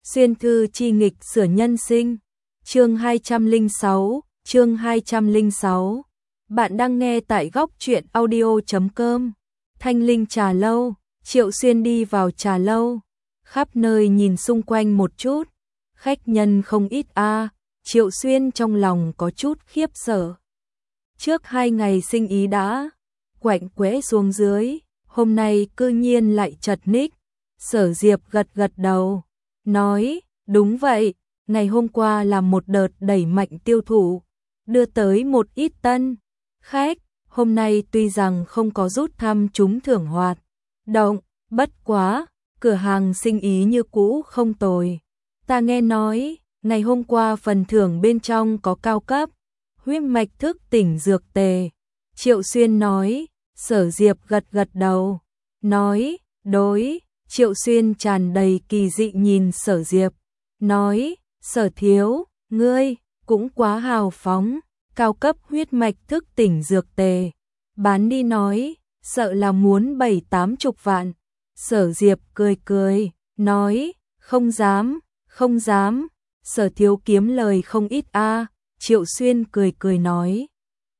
Xuyên thư chi nghịch sửa nhân sinh. Chương 206, chương 206. Bạn đang nghe tại góc truyện audio.com. Thanh Linh trà lâu, Triệu Xuyên đi vào trà lâu, khắp nơi nhìn xung quanh một chút, khách nhân không ít a. Triệu Xuyên trong lòng có chút khiếp sợ. Trước 2 ngày sinh ý đã quạnh quẽ xuống dưới, hôm nay cư nhiên lại chật ních. Sở Diệp gật gật đầu, nói, đúng vậy, ngày hôm qua là một đợt đẩy mạnh tiêu thụ, đưa tới một ít tân khách, hôm nay tuy rằng không có rút thăm trúng thưởng hoạt động, bất quá, cửa hàng sinh ý như cũ không tồi. Ta nghe nói, ngày hôm qua phần thưởng bên trong có cao cấp huyết mạch thức tỉnh dược tề. Triệu Xuyên nói. Sở Diệp gật gật đầu, nói, đối. Triệu Xuyên tràn đầy kỳ dị nhìn Sở Diệp, nói, Sở thiếu, ngươi cũng quá hào phóng, cao cấp huyết mạch thức tỉnh dược tề, bán đi nói, sợ là muốn 7-80 vạn. Sở Diệp cười cười, nói, không dám, không dám, Sở thiếu kiếm lời không ít a. Triệu Xuyên cười cười nói.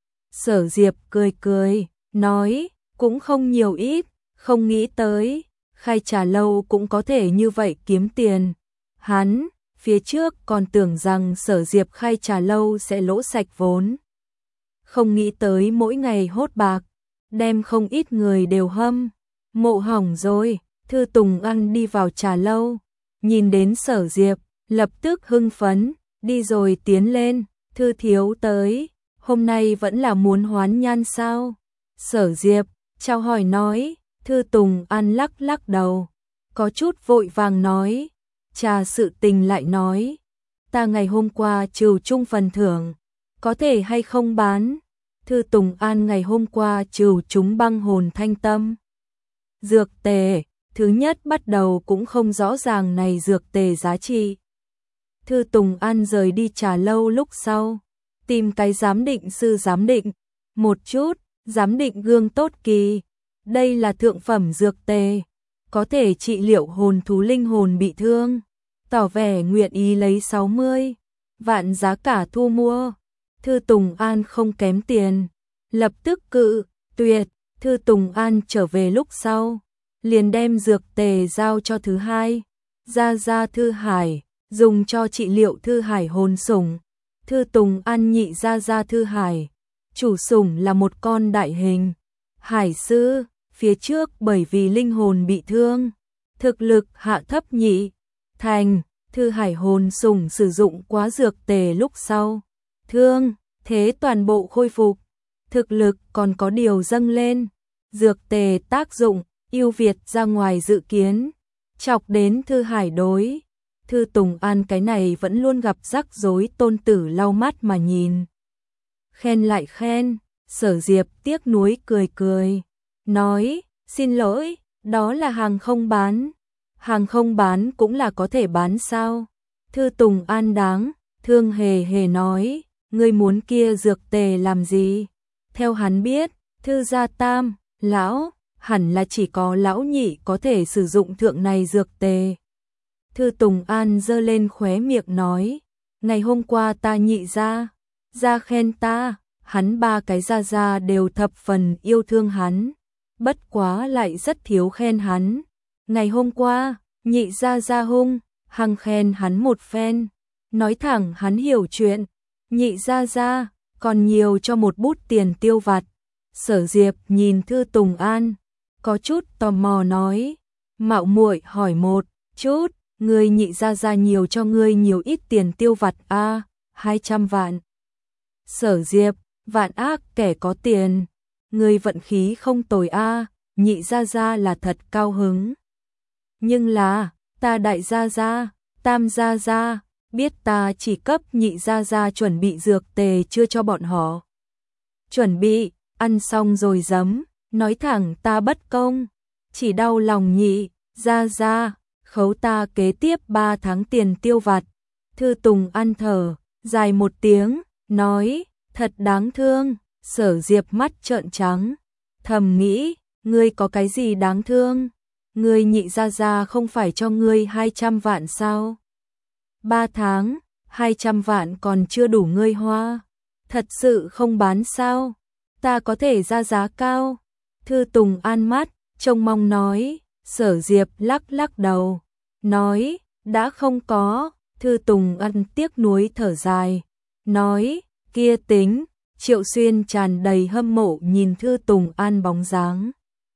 Sở Diệp cười cười, nói, cũng không nhiều ít, không nghĩ tới, khai trà lâu cũng có thể như vậy kiếm tiền. Hắn, phía trước còn tưởng rằng Sở Diệp khai trà lâu sẽ lỗ sạch vốn. Không nghĩ tới mỗi ngày hốt bạc, đem không ít người đều hâm mộ hỏng rồi. Thư Tùng Ăn đi vào trà lâu, nhìn đến Sở Diệp, lập tức hưng phấn, đi rồi tiến lên, Thư thiếu tới, hôm nay vẫn là muốn hoán nhan sao? Sở Diệp, chào hỏi nói. Thư Tùng Ăn lắc lắc đầu, có chút vội vàng nói, trà sự tình lại nói, ta ngày hôm qua trừ chung phần thưởng, có thể hay không bán? Thư Tùng An ngày hôm qua trừ chúng băng hồn thanh tâm dược tề, thứ nhất bắt đầu cũng không rõ ràng này dược tề giá trị. Thư Tùng An rời đi trà lâu lúc sau, tìm cái giám định sư giám định một chút, giám định gương tốt kỳ. Đây là thượng phẩm dược tề, có thể trị liệu hồn thú linh hồn bị thương, tỏ vẻ nguyện ý lấy 60 vạn giá cả thu mua. Thư Tùng An không kém tiền, lập tức cự tuyệt. Thư Tùng An trở về lúc sau, liền đem dược tề giao cho thứ hai, gia Thư Hải, dùng cho trị liệu Thư Hải hồn sủng. Thư Tùng An nhị gia Thư Hải, chủ sủng là một con đại hình hải sư. Phía trước bởi vì linh hồn bị thương, thực lực hạ thấp nhị thành, Thư Hải hồn sủng sử dụng quá dược tề lúc sau, thương thế toàn bộ khôi phục, thực lực còn có điều dâng lên. Dược tề tác dụng ưu việt ra ngoài dự kiến, chọc đến Thư Hải đối. Thư Tùng An cái này vẫn luôn gặp rắc rối tôn tử lau mắt mà nhìn. Khen lại khen, Sở Diệp tiếc nuối cười cười, nói, xin lỗi, đó là hàng không bán. Hàng không bán cũng là có thể bán sao? Thư Tùng An đáng thương hề hề nói, ngươi muốn kia dược tề làm gì? Theo hắn biết, Thư gia tam, lão, hẳn là chỉ có lão nhị có thể sử dụng thượng này dược tề. Thư Tùng An giơ lên khóe miệng nói, ngày hôm qua ta nhị gia khen ta, hắn 3 cái gia đều thập phần yêu thương hắn, bất quá lại rất thiếu khen hắn. Ngày hôm qua, nhị gia hung hăng khen hắn một phen, nói thẳng hắn hiểu chuyện, nhị gia còn nhiều cho một bút tiền tiêu vặt. Sở Diệp nhìn Thư Tùng An, có chút tò mò nói, mạo muội hỏi một chút, ngươi nhị gia nhiều cho ngươi nhiều ít tiền tiêu vặt a? 200 vạn. Sở Diệp, vạn ác kẻ có tiền, ngươi vận khí không tồi a. Nhị gia là thật cao hứng. Nhưng là, ta đại gia, tam gia, biết ta chỉ cấp nhị gia chuẩn bị dược tề chưa cho bọn họ. Chuẩn bị, ăn xong rồi giấm, nói thẳng ta bất công, chỉ đau lòng nhị gia, khấu ta kế tiếp 3 tháng tiền tiêu vặt. Thư Tùng An thở dài một tiếng, nói, thật đáng thương. Sở Diệp mắt trợn trắng, thầm nghĩ, ngươi có cái gì đáng thương? Ngươi nhị gia không phải cho ngươi 200 vạn sao? 3 tháng, 200 vạn còn chưa đủ ngươi hoa. Thật sự không bán sao? Ta có thể ra giá cao. Thư Tùng An mắt, trông mong nói. Sở Diệp lắc lắc đầu, nói, đã không có. Thư Tùng An tiếc nuối thở dài, nói, kia tính. Triệu Xuyên tràn đầy hâm mộ nhìn Thư Tùng An bóng dáng.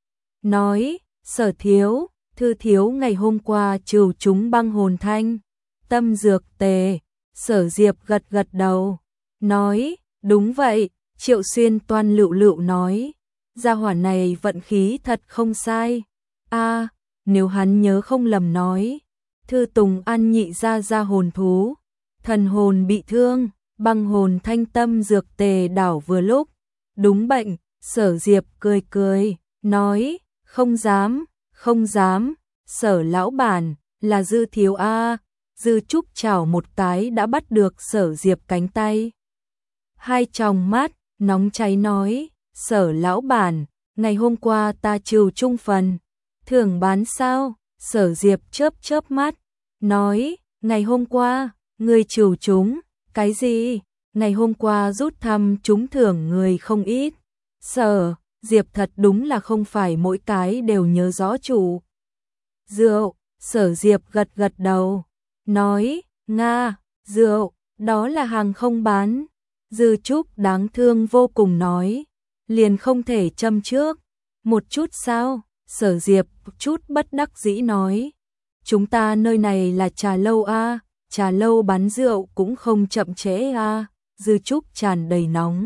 Nói, Sở thiếu, Thư thiếu ngày hôm qua trừ chúng băng hồn thanh, tâm dược tề. Sở Diệp gật gật đầu, nói, đúng vậy. Triệu Xuyên toan lựu lựu nói, gia hỏa này vận khí thật không sai. A, nếu hắn nhớ không lầm nói, Thư Tùng An nhị ra hồn thú, thần hồn bị thương, băng hồn thanh tâm dược tề đảo vừa lúc. Đúng bệnh. Sở Diệp cười cười, nói, không dám, không dám. Sở lão bản, là Dư thiếu a. Dư Trúc chảo một cái đã bắt được Sở Diệp cánh tay. Hai tròng mắt nóng cháy nói, Sở lão bản, ngày hôm qua ta trừ trung phần, thưởng bán sao? Sở Diệp chớp chớp mắt, nói, ngày hôm qua, ngươi trừ chúng, cái gì? Ngày hôm qua rút thăm trúng thưởng người không ít. Sở Diệp thật đúng là không phải mỗi cái đều nhớ rõ chủ rượu. Sở Diệp gật gật đầu, nói, Nga, rượu, đó là hàng không bán. Dư Trúc đáng thương vô cùng nói, liền không thể châm trước một chút sao? Sở Diệp chút bất đắc dĩ nói, chúng ta nơi này là trà lâu a, trà lâu bán rượu cũng không chậm trễ a. Dư Trúc tràn đầy nóng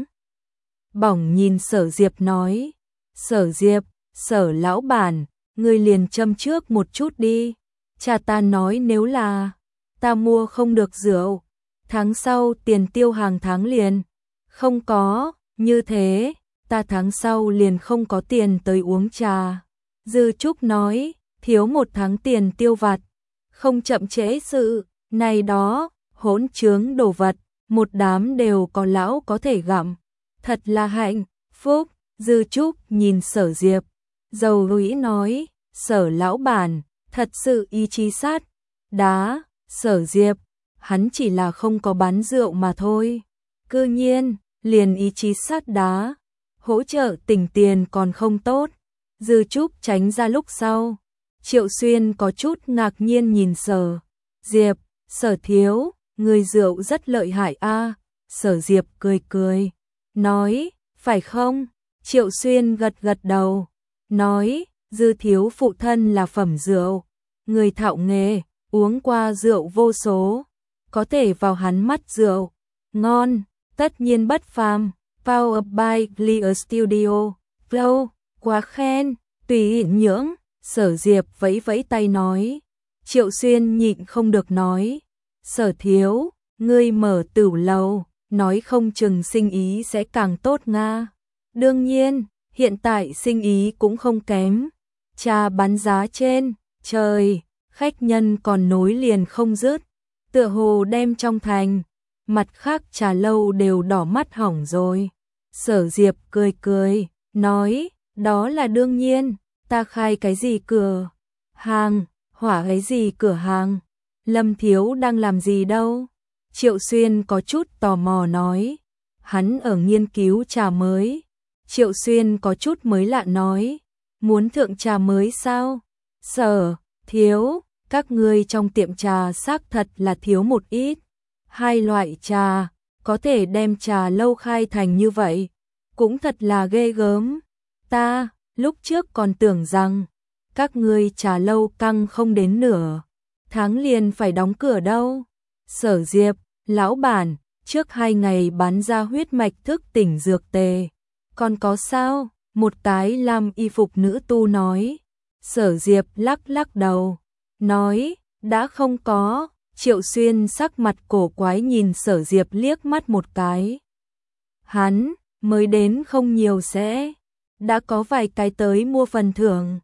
bỏng nhìn Sở Diệp nói, Sở Diệp, Sở lão bản, ngươi liền châm trước một chút đi. Cha ta nói nếu là ta mua không được rượu, tháng sau tiền tiêu hàng tháng liền không có, như thế, ta tháng sau liền không có tiền tới uống trà. Dư Trúc nói, thiếu một tháng tiền tiêu vặt, không chậm trễ sự, này đó, hỗn trướng đồ vật, một đám đều có lão có thể gặm, thật là hạnh phúc. Dư Trúc nhìn Sở Diệp, dầu dĩ nói, Sở lão bản, thật sự ý chí sát đá. Sở Diệp, hắn chỉ là không có bán rượu mà thôi, cư nhiên liền ý chí sát đá, hỗ trợ tỉnh tiền còn không tốt. Dư Trúc tránh ra lúc sau, Triệu Xuyên có chút ngạc nhiên nhìn Sở Diệp, Sở thiếu, người rượu rất lợi hại a. Sở Diệp cười cười, nói, phải không? Triệu Xuyên gật gật đầu, nói, Dư thiếu phụ thân là phẩm rượu, người thạo nghề, uống qua rượu vô số, có thể vào hắn mắt rượu ngon, tất nhiên bất phàm. Power by Clear Studio, Flow, quá khen, tùy nhưỡng. Sở Diệp vẫy vẫy tay nói. Triệu Xuyên nhịn không được nói, Sở thiếu, ngươi mở tửu lầu, nói không chừng sinh ý sẽ càng tốt nga. Đương nhiên, hiện tại sinh ý cũng không kém. Trà bán giá trên trời, khách nhân còn nối liền không dứt, tựa hồ đem trong thành, mặt khác trà lâu đều đỏ mắt hỏng rồi. Sở Diệp cười cười, nói, đó là đương nhiên, ta khai cái gì cửa hàng, hỏa cái gì cửa hàng, Lâm thiếu đang làm gì đâu? Triệu Xuyên có chút tò mò nói, hắn ở nghiên cứu trà mới. Triệu Xuyên có chút mới lạ nói, muốn thượng trà mới sao? Sở thiếu, các ngươi trong tiệm trà xác thật là thiếu một ít. Hai loại trà, có thể đem trà lâu khai thành như vậy, cũng thật là ghê gớm. Ta, lúc trước còn tưởng rằng, các ngươi trà lâu căng không đến nửa tháng liền phải đóng cửa đâu. Sở Diệp, lão bản, trước 2 ngày bán ra huyết mạch thức tỉnh dược tề. Còn có sao? Một cái làm y phục nữ tu nói. Sở Diệp lắc lắc đầu, nói, đã không có. Triệu Xuyên sắc mặt cổ quái nhìn Sở Diệp liếc mắt một cái. Hắn, mới đến không nhiều sẽ, đã có vài cái tới mua phần thưởng.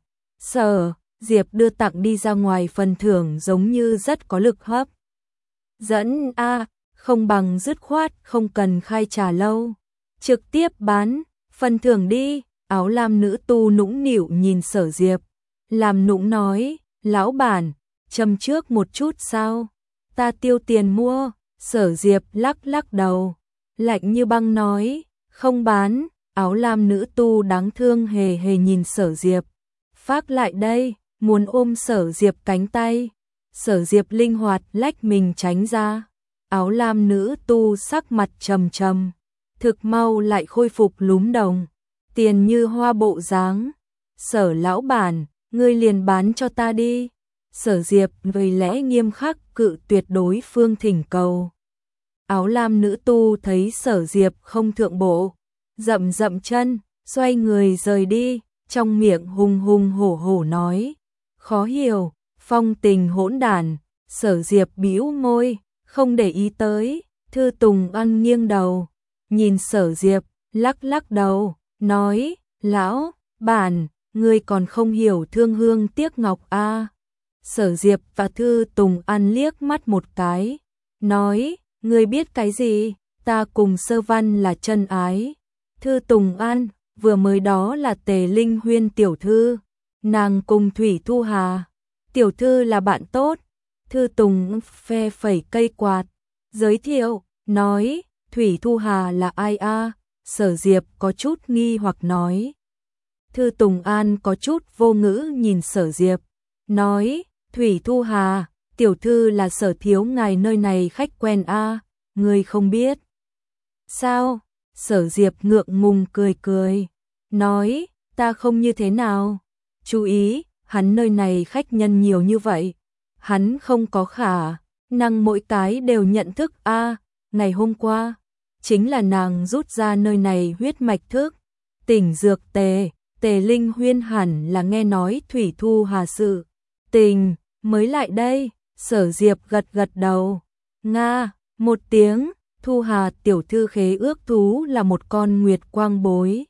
Sở Diệp đưa tặng đi ra ngoài phần thưởng giống như rất có lực hấp dẫn a, không bằng dứt khoát không cần khai trà lâu, trực tiếp bán phần thưởng đi. Áo lam nữ tu nũng nịu nhìn Sở Diệp, làm nũng nói, lão bản, châm trước một chút sao? ta tiêu tiền mua. Sở Diệp lắc lắc đầu, lạnh như băng nói, không bán. Áo lam nữ tu đáng thương hề hề nhìn Sở Diệp, phác lại đây, muốn ôm Sở Diệp cánh tay. Sở Diệp linh hoạt lách mình tránh ra. Áo lam nữ tu sắc mặt trầm trầm, thực mau lại khôi phục lúm đồng, tiền như hoa bộ dáng. Sở lão bản, ngươi liền bán cho ta đi. Sở Diệp với lẽ nghiêm khắc cự tuyệt đối phương thỉnh cầu. Áo lam nữ tu thấy Sở Diệp không thượng bộ, dậm dậm chân, xoay người rời đi, trong miệng hùng hùng hổ hổ nói, khó hiểu, phong tình hỗn đản. Sở Diệp bĩu môi, không để ý tới. Thư Tùng An nghiêng đầu, nhìn Sở Diệp, lắc lắc đầu, nói, lão bản, ngươi còn không hiểu thương hương tiếc ngọc a. Sở Diệp và Thư Tùng An liếc mắt một cái, nói, ngươi biết cái gì, ta cùng Sơ Văn là chân ái. Thư Tùng An, vừa mới đó là Tề Linh Huyên tiểu thư, nàng cùng Thủy Thu Hà tiểu thư là bạn tốt. Thư Tùng phe phẩy cây quạt, giới thiệu, nói, Thủy Thu Hà là ai a? Sở Diệp có chút nghi hoặc nói. Thư Tùng An có chút vô ngữ nhìn Sở Diệp, nói, Thủy Thu Hà tiểu thư là Sở thiếu ngài nơi này khách quen a, ngươi không biết sao? Sở Diệp ngượng ngùng cười cười, nói, ta không như thế nào. Chú ý, hắn nơi này khách nhân nhiều như vậy, hắn không có khả năng mỗi cái đều nhận thức a. Ngày hôm qua, chính là nàng rút ra nơi này huyết mạch thức, tỉnh dược tề. Tề Linh Huyên hẳn là nghe nói Thủy Thu Hà sự tình mới lại đây. Sở Diệp gật gật đầu, nga một tiếng. Thu Hà tiểu thư khế ước thú là một con nguyệt quang bối,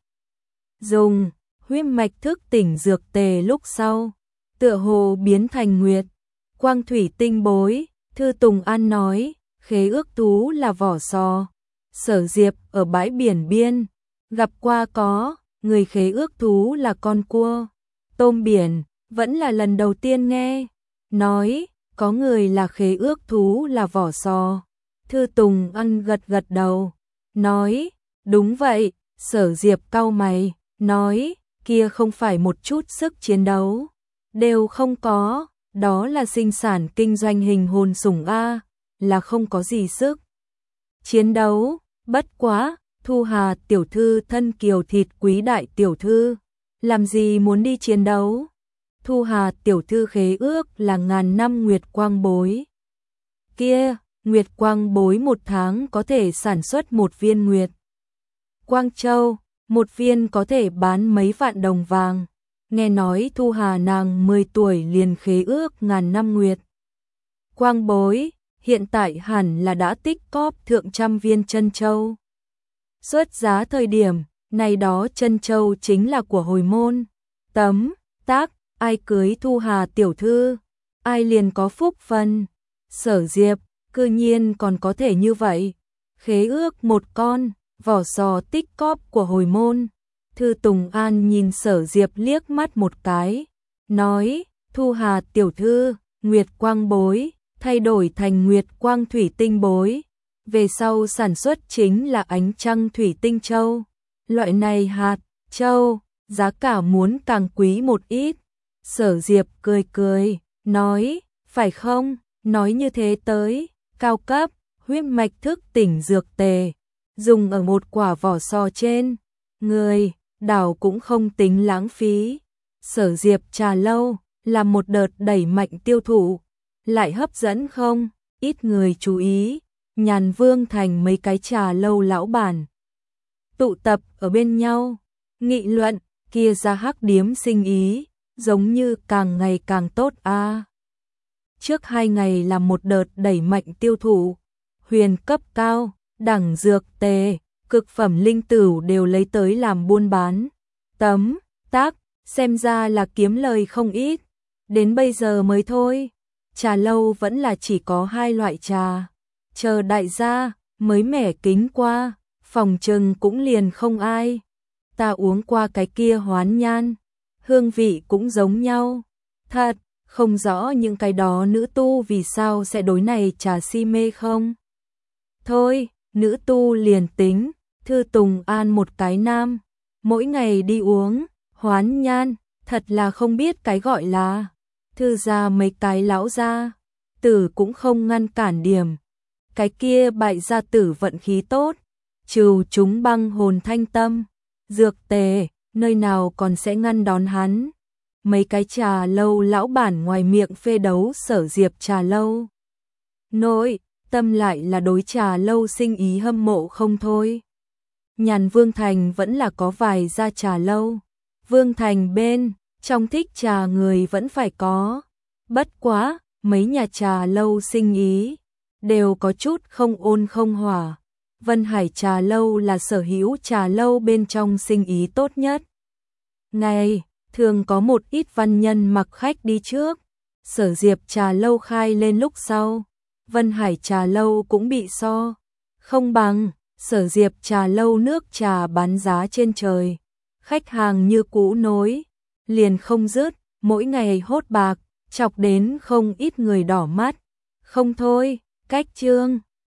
dùng huyết mạch thức tỉnh dược tề lúc sau, tựa hồ biến thành nguyệt quang thủy tinh bối. Thư Tùng An nói, khế ước thú là vỏ sò. Sở Diệp ở bãi biển biên gặp qua có, người khế ước thú là con cua tôm biển, vẫn là lần đầu tiên nghe nói có người là khế ước thú là vỏ sò. Thư Tùng An gật gật đầu, nói, đúng vậy. Sở Diệp cau mày, nói, kia không phải một chút sức chiến đấu đều không có, đó là sinh sản kinh doanh hình hồn sủng a, là không có gì sức chiến đấu. Bất quá, Thu Hà tiểu thư thân kiều thịt quý đại tiểu thư, làm gì muốn đi chiến đấu? Thu Hà tiểu thư khế ước là ngàn năm nguyệt quang bối. Kia, nguyệt quang bối một tháng có thể sản xuất một viên nguyệt quang châu, một viên có thể bán mấy vạn đồng vàng. Nghe nói Thu Hà nàng 10 tuổi liền khế ước ngàn năm nguyệt quang bối, hiện tại hẳn là đã tích cóp thượng trăm viên chân châu. Xuất giá thời điểm này đó chân châu chính là của hồi môn. Tấm tác, ai cưới Thu Hà tiểu thư, ai liền có phúc phân. Sở Diệp cư nhiên còn có thể như vậy, khế ước một con vỏ sò tích cóp của hồi môn. Thư Tùng An nhìn Sở Diệp liếc mắt một cái, nói, Thu Hà tiểu thư, nguyệt quang bối, thay đổi thành nguyệt quang thủy tinh bối, về sau sản xuất chính là ánh trăng thủy tinh châu. Loại này hạt châu, giá cả muốn càng quý một ít. Sở Diệp cười cười, nói, phải không? Nói như thế tới, cao cấp, huyết mạch thức tỉnh dược tề, dùng ở một quả vỏ sò trên người, đảo cũng không tính lãng phí. Sở Diệp trà lâu, làm một đợt đẩy mạnh tiêu thụ, lại hấp dẫn không ít người chú ý. Nhàn Vương thành mấy cái trà lâu lão bản tụ tập ở bên nhau, nghị luận, kia ra hắc điếm sinh ý, giống như càng ngày càng tốt a. Trước 2 ngày làm một đợt đẩy mạnh tiêu thụ, huyền cấp cao, đẳng dược tề, cực phẩm linh tửu đều lấy tới làm buôn bán. Tấm tác, xem ra là kiếm lời không ít. Đến bây giờ mới thôi, trà lâu vẫn là chỉ có 2 loại trà. Chờ đại gia mới mẻ kính qua, phòng trừng cũng liền không ai. Ta uống qua cái kia hoán nhan, hương vị cũng giống nhau. Thật, không rõ những cái đó nữ tu vì sao sẽ đối này trà si mê không. Thôi, nữ tu liền tính, Thư Tùng An một cái nam, mỗi ngày đi uống, hoán nhan, thật là không biết cái gọi là. Thư ra mấy cái lão gia tử cũng không ngăn cản điểm. Cái kia bại gia tử vận khí tốt, trừ chúng băng hồn thanh tâm, dược tề, nơi nào còn sẽ ngăn đón hắn. Mấy cái trà lâu lão bản ngoài miệng phê đấu Sở Diệp trà lâu. Nội tâm lại là đối trà lâu sinh ý hâm mộ không thôi. Nhàn Vương Thành vẫn là có vài gia trà lâu. Vương Thành bên, trong thích trà người vẫn phải có. Bất quá, mấy nhà trà lâu sinh ý, đều có chút không ôn không hòa. Vân Hải trà lâu là sở hữu trà lâu bên trong sinh ý tốt nhất. Này, thường có một ít văn nhân mặc khách đi trước. Sở Diệp trà lâu khai lên lúc sau, Vân Hải trà lâu cũng bị so. Không bằng, Sở Diệp trà lâu nước trà bán giá trên trời. Khách hàng như cũ nối, liền không dứt, mỗi ngày hốt bạc, chọc đến không ít người đỏ mắt. Không thôi, cách chương.